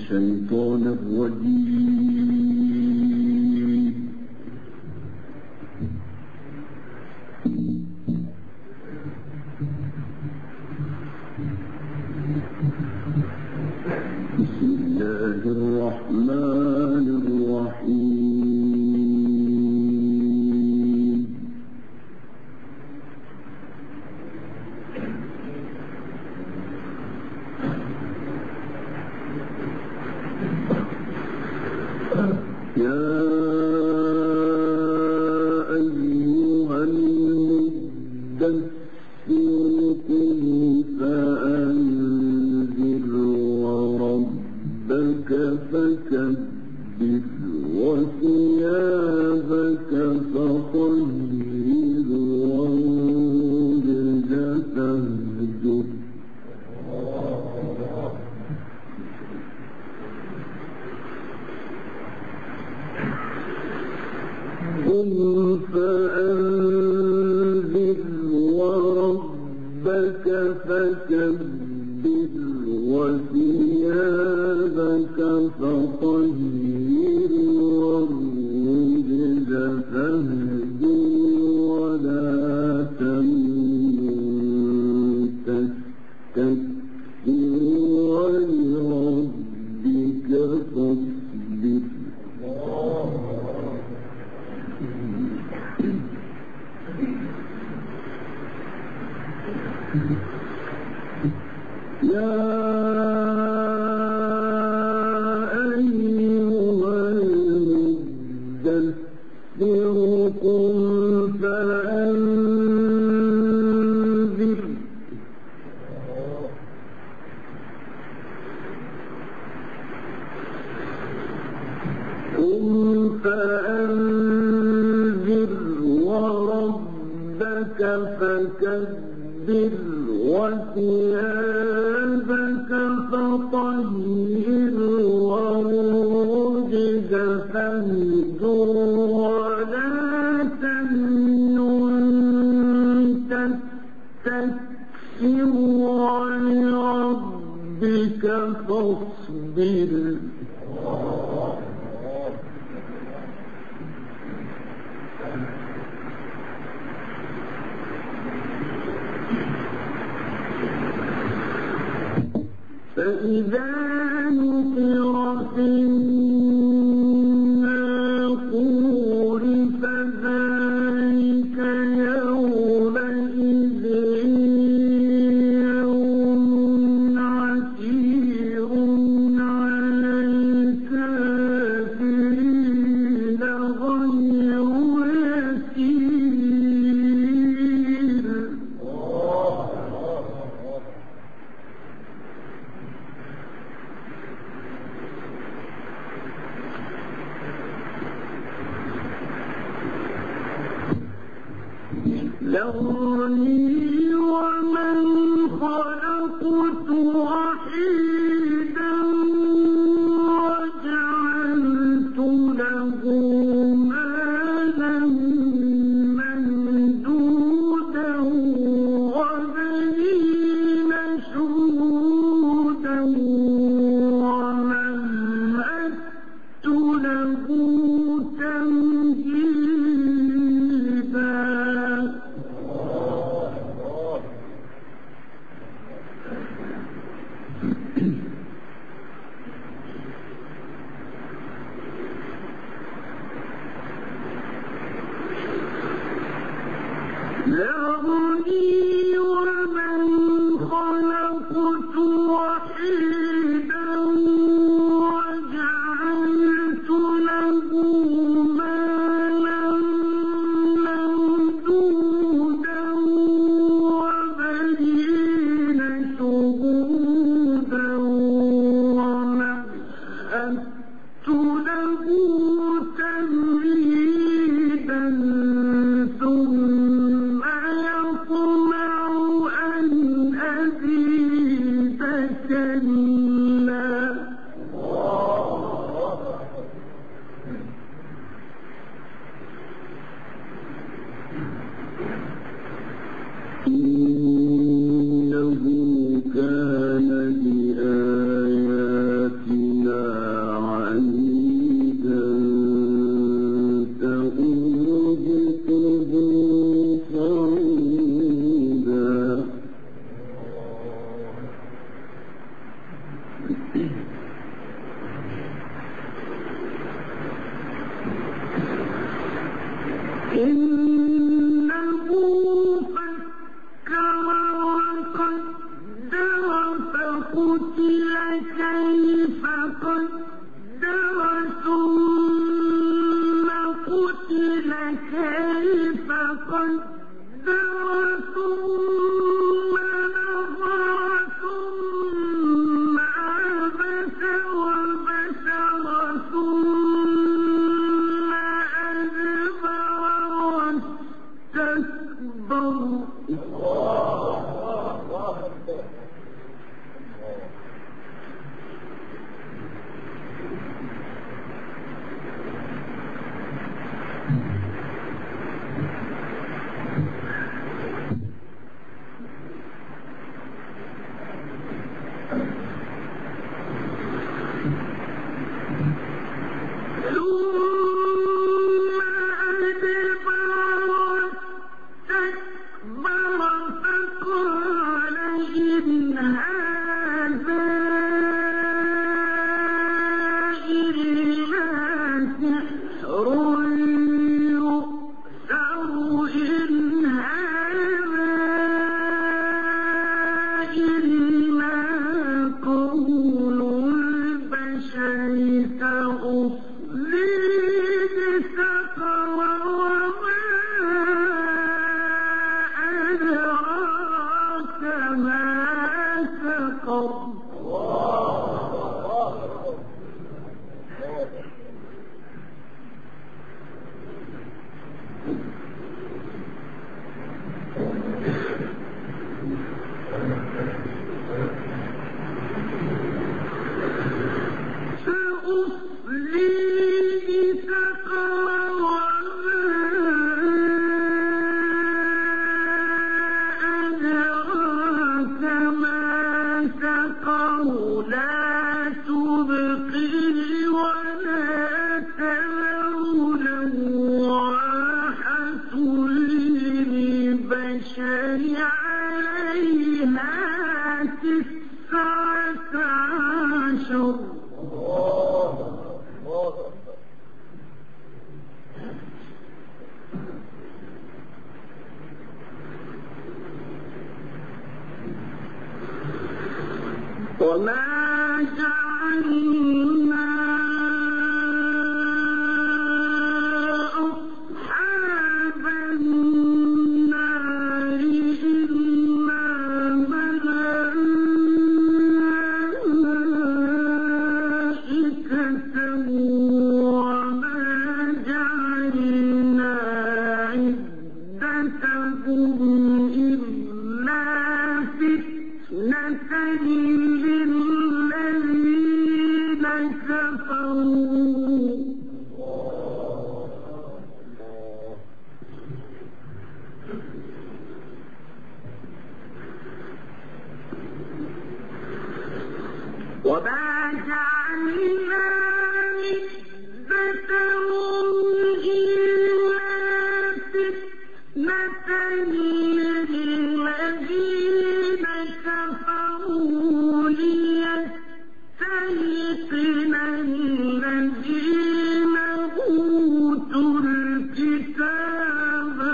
الشيطان الرجيم. بسم الله الرحمن الرحيم. يا أيها المدثر قم فأنذر وربك فكبر وثيابك فطهر والرجز فاهجر. قم فأنذر وربك فكبر وثيابك فطهر والرجز فاهجر ولا تمنن تستكثر ولربك فاصبر. يا أيها المدثر قم فأنذر. قم فأنذر وربك فكبر وثيابك فطهر والرجز فاهجر ولا تمنن تستكثر ولربك فاصبر. فإذا نقر في الناقور فذلك يومئذ يوم عسير على الكافرين غير يسير. ذرني ومن خلقت وحيدا وجعلت له مالا ممدودا وبنين شهودا ومهدت له تمهيدا. ذرني ومن خلقت وحيدا وجعلت له مالا ممدودا وبنين شهودا ومهدت له تمهيدا ثم يطمع أن أزيد كلا. إنه كان لآياتنا إنه فكر وقدر فقتل كيف قدر ثم قتل كيف قدر ثم نظر ثم عبس وبشر ثم أدبر واستكبر وما جعلنا أصحاب النار إلا ملائكة وما جعلنا عدتهم إلا فتنة للذين كفروا وما جعلنا عدتهم إلا فتنة للذين كفروا ليستيقن الذين أوتوا الكتاب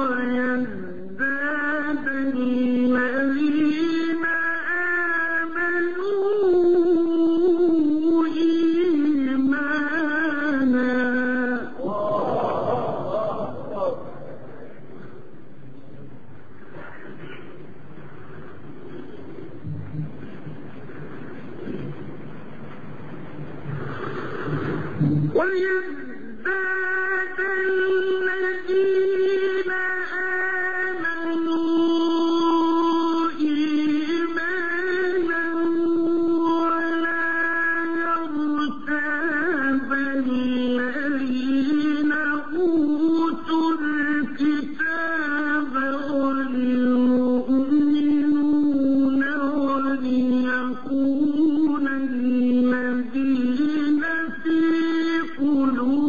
ويزداد الذين آمنوا إيمانا ويزداد الذين آمنوا إيمانا ولا يرتاب الذين أوتوا الكتاب والمؤمنون وليكون الذين في قلوبهم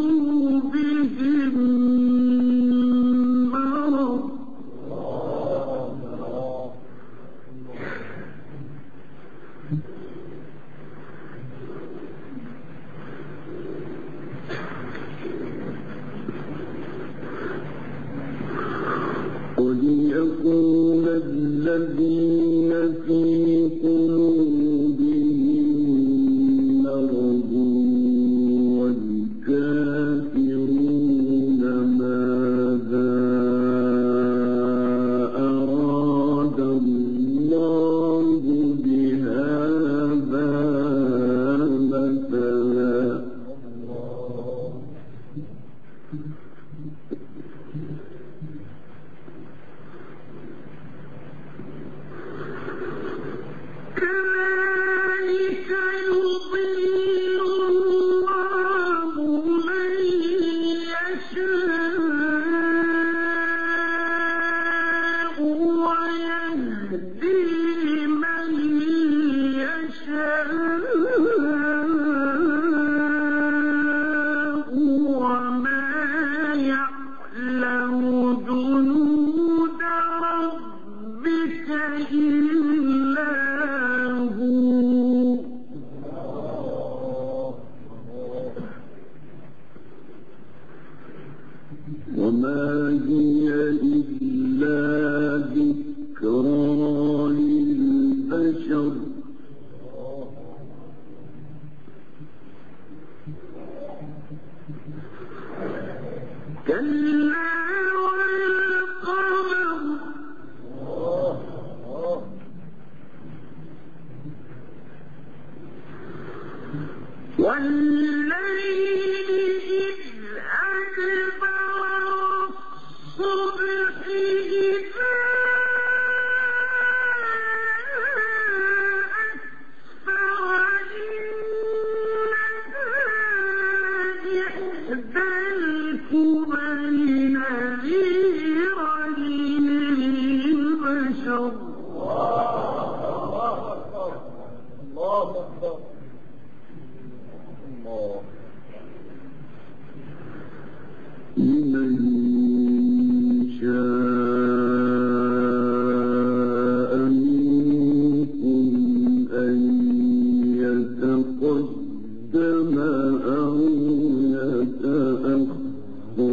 وليقول الذين في قلوبهم مرض والكافرون ماذا أراد الله بهذا مثلا كذلك يضل الله من يشاء ويهدي من يشاء وما يعلم جنود ربك إلا هو وما هي إلا ذكرى للبشر كلا والقمر والليل إذ أدبر والصبح إذا أسفر إنها إحدى الكبر نذيرا للبشر الله أكبر لمن شاء منكم أن يتقدم أو يتأخر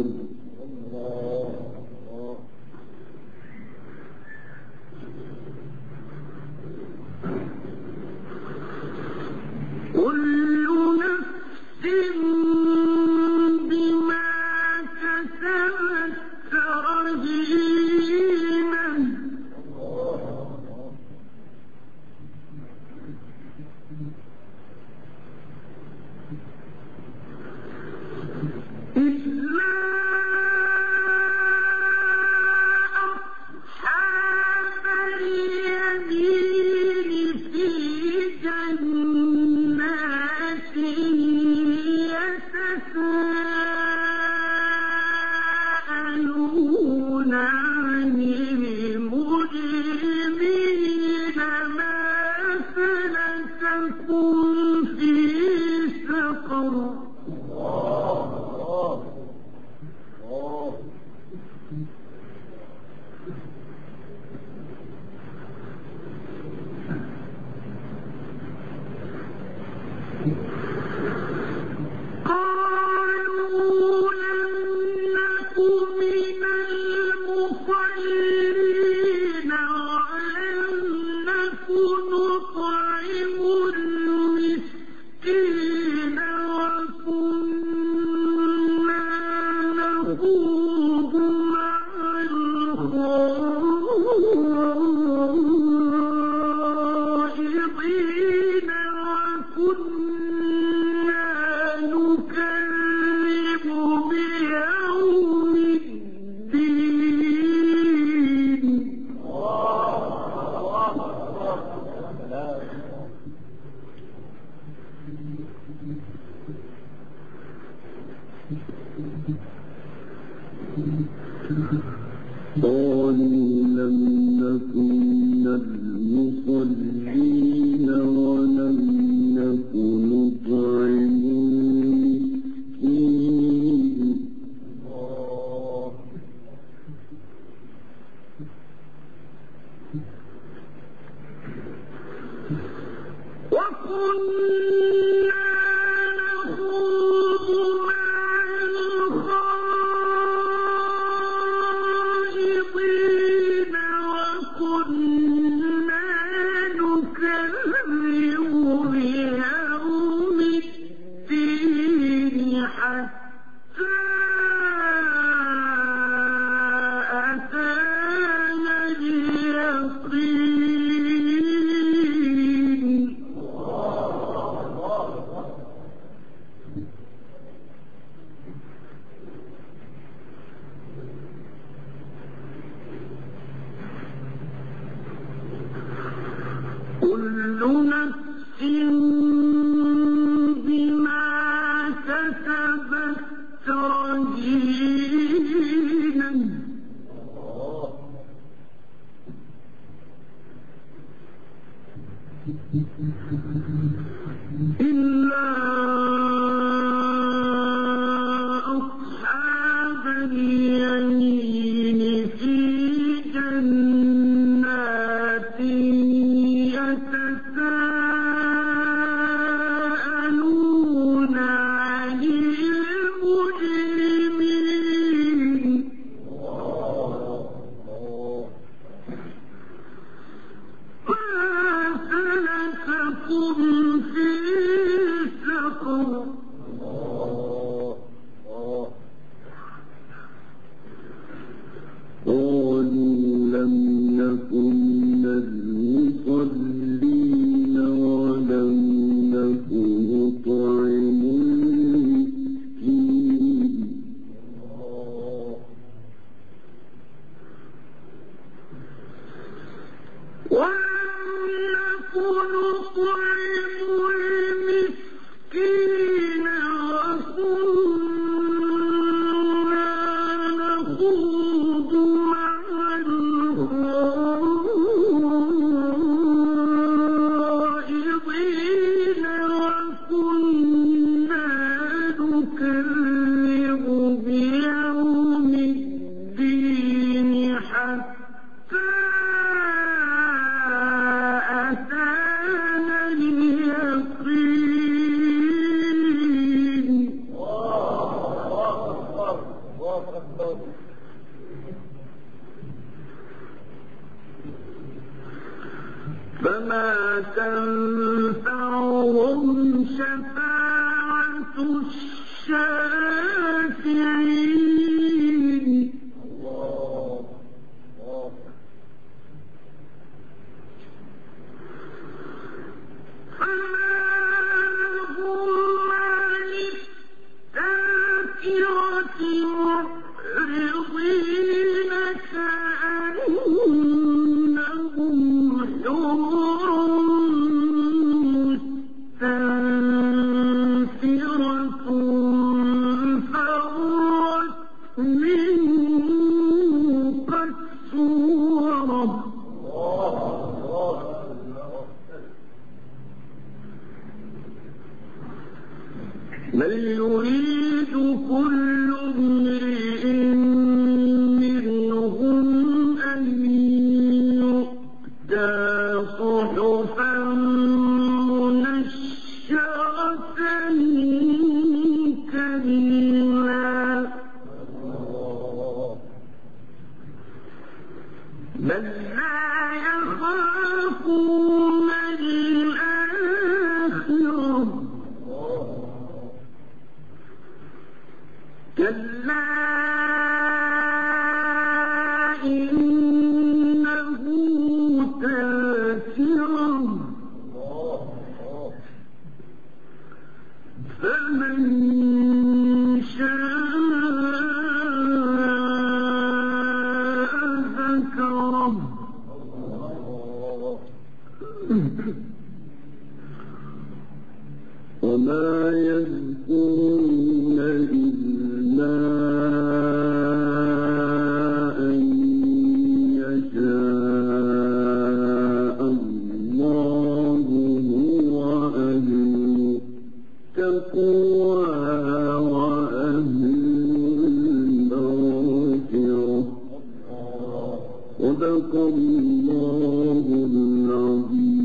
كل نفس بما كسبت رهينة إلا أصحاب اليمين في جنات يتساءلون عن المجرمين ما سلككم في سقر قالوا لم نك من المصلين ولم نك نطعم المسكين وكنا نخوض مع الخائضين وكنا نكذب بيوم الدين قالوا لم نك من المصلين ولم نك نطعم المسكين وكنا نخوض مع الخائضين كل نفس بما كسبت رهينة إلا أصحاب اليمين في جنات يتساءلون عن المجرمين ما سلككم في سقر قالوا لم نكن من المصلين ولم نكن نطعم المسكين ولم نكن نطعم المسكين وكنا نخوض مع الخائضين وكنا نكذب بيوم الدين حتى أتانا اليقين فما تنفعهم شفاعة الشافعين فما لهم عن التذكرة معرضين كأنهم حمر مستنفرة فرت من قسورة بل يريد كل امرئ منهم أن يؤتى صحفا منشرة كلا بل لا يخافون الآخرة كلا إنه تذكرة فمن شاء ذكره وما يذكرون إلا أن يشاء الله هو أهل التقوى وأهل المغفرة صدق الله العظيم